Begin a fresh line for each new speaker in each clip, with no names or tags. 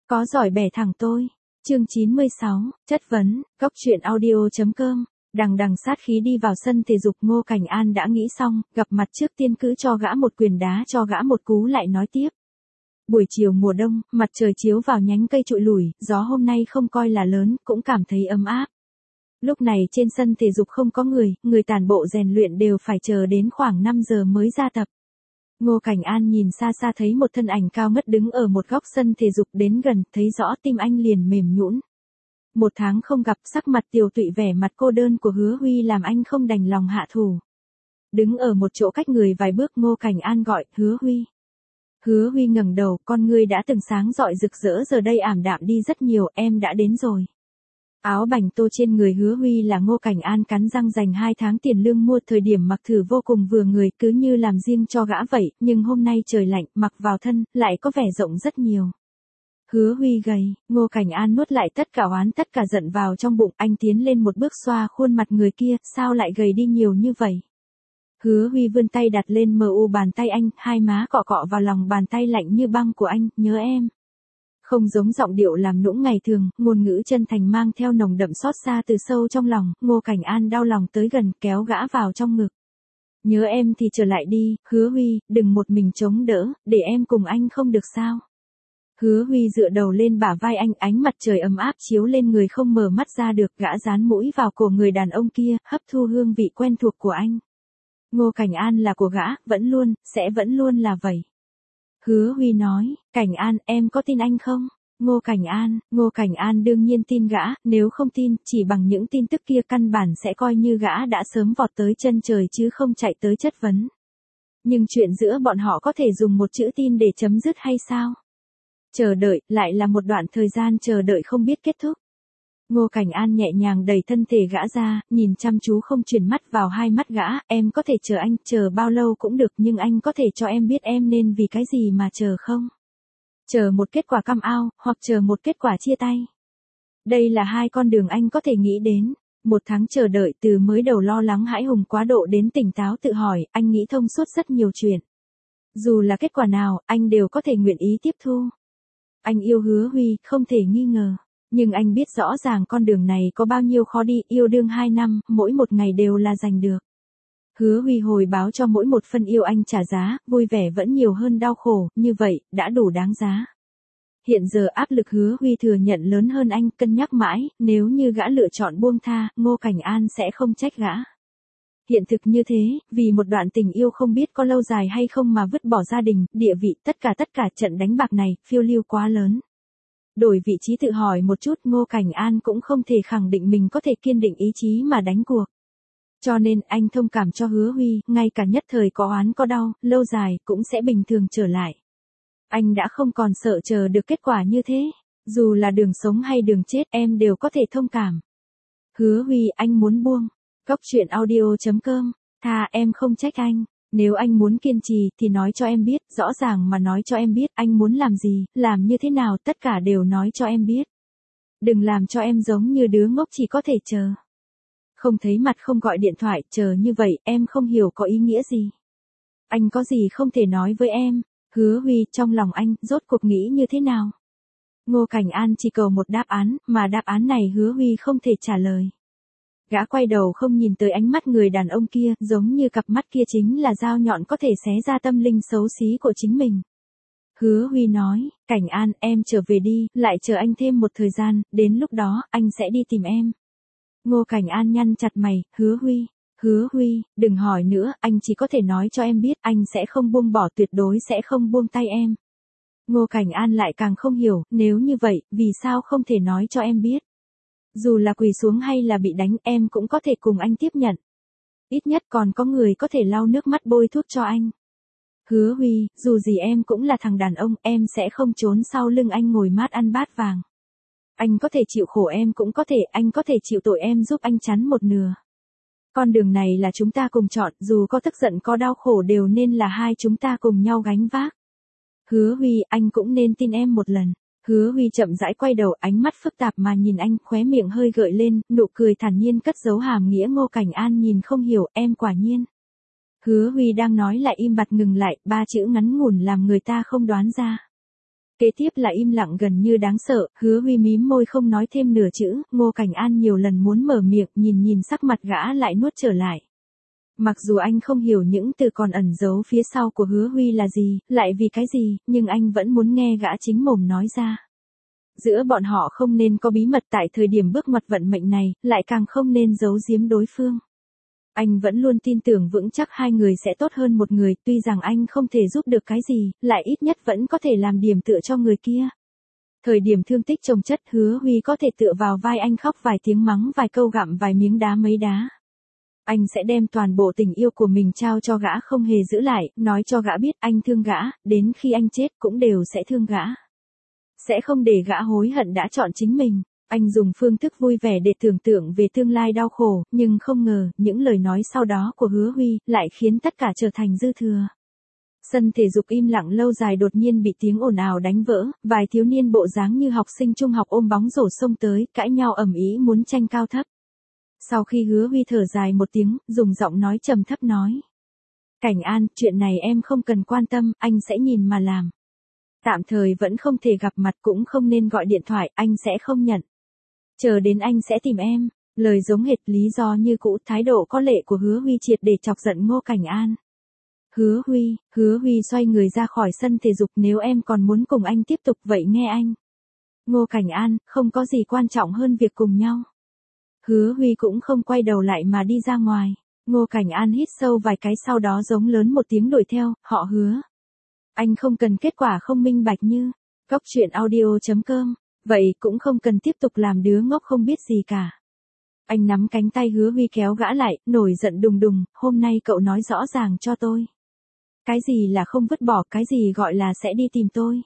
Có giỏi bẻ thẳng tôi. Chương 96, chất vấn, góc truyện audio.com. Đằng sát khí đi vào sân thể dục, Ngô Cảnh An đã nghĩ xong, gặp mặt trước tiên cứ cho gã một quyền đá cho gã một cú lại nói tiếp. Buổi chiều mùa đông, mặt trời chiếu vào nhánh cây trụi lủi, gió hôm nay không coi là lớn, cũng cảm thấy ấm áp. Lúc này trên sân thể dục không có người tản bộ rèn luyện đều phải chờ đến khoảng 5 giờ mới ra tập. Ngô Cảnh An nhìn xa xa thấy một thân ảnh cao ngất đứng ở một góc sân thể dục, đến gần, thấy rõ tim anh liền mềm nhũn. 1 tháng không gặp, sắc mặt tiều tụy, vẻ mặt cô đơn của Hứa Huy làm anh không đành lòng hạ thủ. Đứng ở một chỗ cách người vài bước, Ngô Cảnh An gọi, Hứa Huy. Hứa Huy ngẩng đầu, con ngươi đã từng sáng rọi rực rỡ giờ đây ảm đạm đi rất nhiều, em đã đến rồi. Áo bành tô trên người Hứa Huy là Ngô Cảnh An cắn răng dành 2 tháng tiền lương mua, thời điểm mặc thử vô cùng vừa người, cứ như làm riêng cho gã vậy, nhưng hôm nay trời lạnh, mặc vào thân, lại có vẻ rộng rất nhiều. Hứa Huy gầy, Ngô Cảnh An nuốt lại tất cả oán tất cả giận vào trong bụng, anh tiến lên một bước xoa khuôn mặt người kia, sao lại gầy đi nhiều như vậy? Hứa Huy vươn tay đặt lên bàn tay anh, hai má cọ cọ vào lòng bàn tay lạnh như băng của anh, nhớ em. Không giống giọng điệu làm nũng ngày thường, ngôn ngữ chân thành mang theo nồng đậm xót xa từ sâu trong lòng, Ngô Cảnh An đau lòng tới gần, kéo gã vào trong ngực. Nhớ em thì trở lại đi, Hứa Huy, đừng một mình chống đỡ, để em cùng anh không được sao? Hứa Huy dựa đầu lên bả vai anh, ánh mặt trời ấm áp chiếu lên người không mở mắt ra được, gã dán mũi vào cổ người đàn ông kia, hấp thu hương vị quen thuộc của anh. Ngô Cảnh An là của gã, sẽ vẫn luôn là vậy. Hứa Huy nói, Cảnh An, em có tin anh không? Ngô Cảnh An đương nhiên tin gã, nếu không tin, chỉ bằng những tin tức kia căn bản sẽ coi như gã đã sớm vọt tới chân trời chứ không chạy tới chất vấn. Nhưng chuyện giữa bọn họ có thể dùng một chữ tin để chấm dứt hay sao? Chờ đợi, lại là một đoạn thời gian chờ đợi không biết kết thúc. Ngô Cảnh An nhẹ nhàng đẩy thân thể gã ra, nhìn chăm chú không chuyển mắt vào hai mắt gã, em có thể chờ anh, chờ bao lâu cũng được, nhưng anh có thể cho em biết em nên vì cái gì mà chờ không? Chờ một kết quả cam ao, hoặc chờ một kết quả chia tay. Đây là hai con đường anh có thể nghĩ đến. 1 tháng chờ đợi, từ mới đầu lo lắng hãi hùng quá độ đến tỉnh táo tự hỏi, anh nghĩ thông suốt rất nhiều chuyện. Dù là kết quả nào, anh đều có thể nguyện ý tiếp thu. Anh yêu Hứa Huy, không thể nghi ngờ. Nhưng anh biết rõ ràng con đường này có bao nhiêu khó đi, yêu đương 2 năm, mỗi một ngày đều là giành được. Hứa Huy hồi báo cho mỗi một phân yêu anh trả giá, vui vẻ vẫn nhiều hơn đau khổ, như vậy, đã đủ đáng giá. Hiện giờ áp lực Hứa Huy thừa nhận lớn hơn anh, cân nhắc mãi, nếu như gã lựa chọn buông tha, Ngô Cảnh An sẽ không trách gã. Hiện thực như thế, vì một đoạn tình yêu không biết có lâu dài hay không mà vứt bỏ gia đình, địa vị, tất cả trận đánh bạc này, phiêu lưu quá lớn. Đổi vị trí tự hỏi một chút, Ngô Cảnh An cũng không thể khẳng định mình có thể kiên định ý chí mà đánh cuộc. Cho nên anh thông cảm cho Hứa Huy, ngay cả nhất thời có oán có đau, lâu dài cũng sẽ bình thường trở lại. Anh đã không còn sợ chờ được kết quả như thế. Dù là đường sống hay đường chết, em đều có thể thông cảm. Hứa Huy, anh muốn buông. Góc truyện audio.com. Thà em không trách anh. Nếu anh muốn kiên trì thì nói cho em biết, rõ ràng mà nói cho em biết anh muốn làm gì, làm như thế nào, tất cả đều nói cho em biết. Đừng làm cho em giống như đứa ngốc chỉ có thể chờ. Không thấy mặt không gọi điện thoại, chờ như vậy, em không hiểu có ý nghĩa gì. Anh có gì không thể nói với em? Hứa Huy, trong lòng anh, rốt cuộc nghĩ như thế nào? Ngô Cảnh An chỉ cầu một đáp án, mà đáp án này Hứa Huy không thể trả lời. Gã quay đầu không nhìn tới ánh mắt người đàn ông kia, giống như cặp mắt kia chính là dao nhọn có thể xé ra tâm linh xấu xí của chính mình. Hứa Huy nói, Cảnh An, em trở về đi, lại chờ anh thêm một thời gian, đến lúc đó, anh sẽ đi tìm em. Ngô Cảnh An nhăn chặt mày, Hứa Huy, đừng hỏi nữa, anh chỉ có thể nói cho em biết, anh sẽ không buông bỏ, tuyệt đối sẽ không buông tay em. Ngô Cảnh An lại càng không hiểu, nếu như vậy, vì sao không thể nói cho em biết? Dù là quỳ xuống hay là bị đánh, em cũng có thể cùng anh tiếp nhận. Ít nhất còn có người có thể lau nước mắt bôi thuốc cho anh. Hứa Huy, dù gì em cũng là thằng đàn ông, em sẽ không trốn sau lưng anh ngồi mát ăn bát vàng. Anh có thể chịu khổ, em cũng có thể, anh có thể chịu tội, em giúp anh chắn một nửa. Con đường này là chúng ta cùng chọn, dù có tức giận có đau khổ đều nên là hai chúng ta cùng nhau gánh vác. Hứa Huy, anh cũng nên tin em một lần. Hứa Huy chậm rãi quay đầu, ánh mắt phức tạp mà nhìn anh, khóe miệng hơi gợi lên, nụ cười thản nhiên cất giấu hàm nghĩa. Ngô Cảnh An nhìn không hiểu, em quả nhiên. Hứa Huy đang nói lại im bặt ngừng lại, 3 chữ ngắn ngủn làm người ta không đoán ra. Kế tiếp là im lặng gần như đáng sợ, Hứa Huy mím môi không nói thêm nửa chữ, Ngô Cảnh An nhiều lần muốn mở miệng, nhìn sắc mặt gã lại nuốt trở lại. Mặc dù anh không hiểu những từ còn ẩn giấu phía sau của Hứa Huy là gì, lại vì cái gì, nhưng anh vẫn muốn nghe gã chính mồm nói ra. Giữa bọn họ không nên có bí mật tại thời điểm bước ngoặt vận mệnh này, lại càng không nên giấu giếm đối phương. Anh vẫn luôn tin tưởng vững chắc hai người sẽ tốt hơn một người, tuy rằng anh không thể giúp được cái gì, lại ít nhất vẫn có thể làm điểm tựa cho người kia. Thời điểm thương tích chồng chất, Hứa Huy có thể tựa vào vai anh khóc vài tiếng, mắng vài câu, gặm vài miếng đá mấy đá. Anh sẽ đem toàn bộ tình yêu của mình trao cho gã, không hề giữ lại, nói cho gã biết anh thương gã, đến khi anh chết cũng đều sẽ thương gã. Sẽ không để gã hối hận đã chọn chính mình. Anh dùng phương thức vui vẻ để tưởng tượng về tương lai đau khổ, nhưng không ngờ, những lời nói sau đó của Hứa Huy, lại khiến tất cả trở thành dư thừa. Sân thể dục im lặng lâu dài đột nhiên bị tiếng ồn ào đánh vỡ, vài thiếu niên bộ dáng như học sinh trung học ôm bóng rổ xông tới, cãi nhau ầm ĩ muốn tranh cao thấp. Sau khi Hứa Huy thở dài một tiếng, dùng giọng nói trầm thấp nói. Cảnh An, chuyện này em không cần quan tâm, anh sẽ nhìn mà làm. Tạm thời vẫn không thể gặp mặt, cũng không nên gọi điện thoại, anh sẽ không nhận. Chờ đến anh sẽ tìm em. Lời giống hệt, lý do như cũ, thái độ có lệ của Hứa Huy triệt để chọc giận Ngô Cảnh An. Hứa Huy xoay người ra khỏi sân thể dục, nếu em còn muốn cùng anh tiếp tục vậy nghe anh. Ngô Cảnh An, không có gì quan trọng hơn việc cùng nhau. Hứa Huy cũng không quay đầu lại mà đi ra ngoài. Ngô Cảnh An hít sâu vài cái, sau đó giống lớn một tiếng đuổi theo, họ Hứa. Anh không cần kết quả không minh bạch như. Góc truyện audio.com. Vậy cũng không cần tiếp tục làm đứa ngốc không biết gì cả. Anh nắm cánh tay Hứa Huy kéo gã lại, nổi giận đùng đùng, hôm nay cậu nói rõ ràng cho tôi. Cái gì là không vứt bỏ, cái gì gọi là sẽ đi tìm tôi.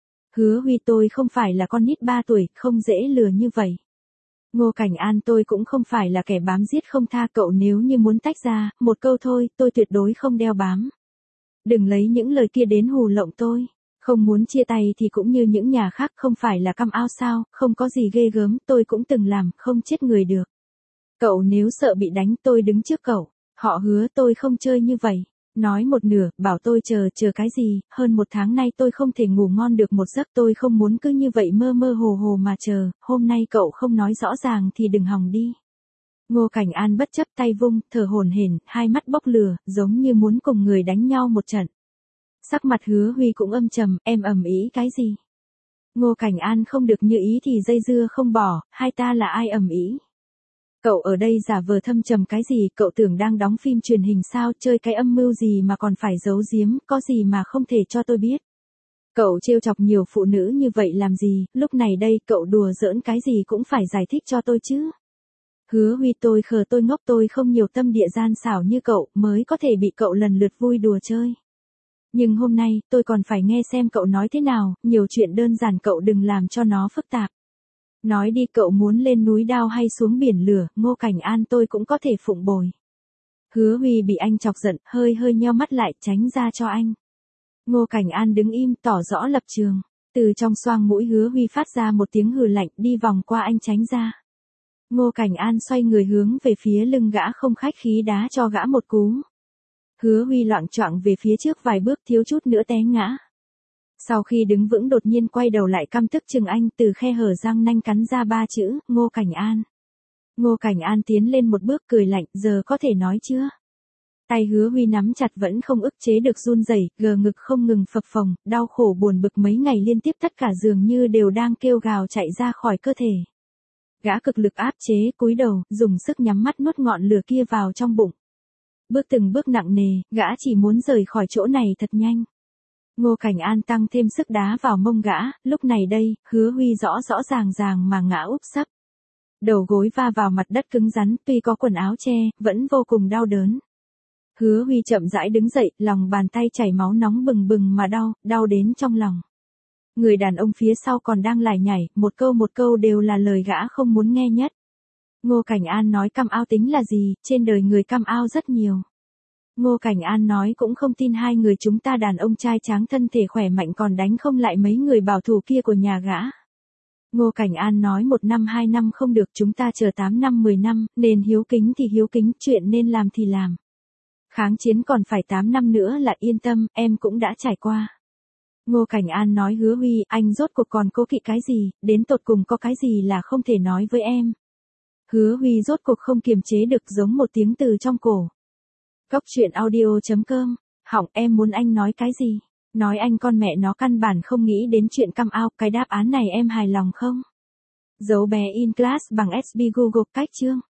Hứa Huy, tôi không phải là con nít 3 tuổi, không dễ lừa như vậy. Ngô Cảnh An, tôi cũng không phải là kẻ bám giết không tha, cậu nếu như muốn tách ra, một câu thôi, tôi tuyệt đối không đeo bám. Đừng lấy những lời kia đến hù lộng tôi. Không muốn chia tay thì cũng như những nhà khác, không phải là căm ao sao, không có gì ghê gớm, tôi cũng từng làm, không chết người được. Cậu nếu sợ bị đánh, tôi đứng trước cậu. Họ Hứa, tôi không chơi như vậy. Nói một nửa, bảo tôi chờ cái gì, hơn 1 tháng nay tôi không thể ngủ ngon được một giấc, tôi không muốn cứ như vậy mơ mơ hồ hồ mà chờ, hôm nay cậu không nói rõ ràng thì đừng hòng đi. Ngô Cảnh An bất chấp tay vung, thở hổn hển, hai mắt bốc lửa, giống như muốn cùng người đánh nhau một trận. Sắc mặt Hứa Huy cũng âm trầm, em ầm ĩ cái gì? Ngô Cảnh An, không được như ý thì dây dưa không bỏ, hai ta là ai ầm ĩ? Cậu ở đây giả vờ thâm trầm cái gì, cậu tưởng đang đóng phim truyền hình sao, chơi cái âm mưu gì mà còn phải giấu giếm, có gì mà không thể cho tôi biết. Cậu trêu chọc nhiều phụ nữ như vậy làm gì, lúc này đây cậu đùa giỡn cái gì cũng phải giải thích cho tôi chứ. Hứa Huy, tôi khờ tôi ngốc, tôi không nhiều tâm địa gian xảo như cậu, mới có thể bị cậu lần lượt vui đùa chơi. Nhưng hôm nay, tôi còn phải nghe xem cậu nói thế nào, nhiều chuyện đơn giản cậu đừng làm cho nó phức tạp. Nói đi, cậu muốn lên núi đao hay xuống biển lửa, Ngô Cảnh An, tôi cũng có thể phụng bồi. Hứa Huy bị anh chọc giận, hơi nheo mắt lại, tránh ra cho anh. Ngô Cảnh An đứng im, tỏ rõ lập trường. Từ trong xoang mũi Hứa Huy phát ra một tiếng hừ lạnh, đi vòng qua anh tránh ra. Ngô Cảnh An xoay người hướng về phía lưng gã, không khách khí đá cho gã một cú. Hứa Huy loạng choạng về phía trước vài bước, thiếu chút nữa té ngã. Sau khi đứng vững đột nhiên quay đầu lại, căm tức chừng anh, từ khe hở răng nanh cắn ra 3 chữ, Ngô Cảnh An. Ngô Cảnh An tiến lên một bước cười lạnh, giờ có thể nói chưa? Tay Hứa Huy nắm chặt vẫn không ức chế được run rẩy, gờ ngực không ngừng phập phồng, đau khổ buồn bực mấy ngày liên tiếp tất cả dường như đều đang kêu gào chạy ra khỏi cơ thể. Gã cực lực áp chế, cúi đầu, dùng sức nhắm mắt nuốt ngọn lửa kia vào trong bụng. Bước từng bước nặng nề, gã chỉ muốn rời khỏi chỗ này thật nhanh. Ngô Cảnh An tăng thêm sức đá vào mông gã, lúc này đây, Hứa Huy rõ ràng mà ngã úp sấp. Đầu gối va vào mặt đất cứng rắn, tuy có quần áo che, vẫn vô cùng đau đớn. Hứa Huy chậm rãi đứng dậy, lòng bàn tay chảy máu nóng bừng bừng mà đau đến trong lòng. Người đàn ông phía sau còn đang lải nhải, một câu đều là lời gã không muốn nghe nhất. Ngô Cảnh An nói cam ao tính là gì, trên đời người cam ao rất nhiều. Ngô Cảnh An nói cũng không tin hai người chúng ta đàn ông trai tráng thân thể khỏe mạnh còn đánh không lại mấy người bảo thủ kia của nhà gã. Ngô Cảnh An nói 1 năm 2 năm không được, chúng ta chờ 8 năm 10 năm, nên hiếu kính thì hiếu kính, chuyện nên làm thì làm. Kháng chiến còn phải 8 năm nữa là yên tâm, em cũng đã trải qua. Ngô Cảnh An nói Hứa Huy, anh rốt cuộc còn cố kỵ cái gì, đến tột cùng có cái gì là không thể nói với em. Hứa Huy rốt cuộc không kiềm chế được giống một tiếng từ trong cổ. Cốc truyện audio.com, hỏng em muốn anh nói cái gì? Nói anh con mẹ nó căn bản không nghĩ đến chuyện come out, cái đáp án này em hài lòng không? Dấu bé in class bằng SB Google cách chương.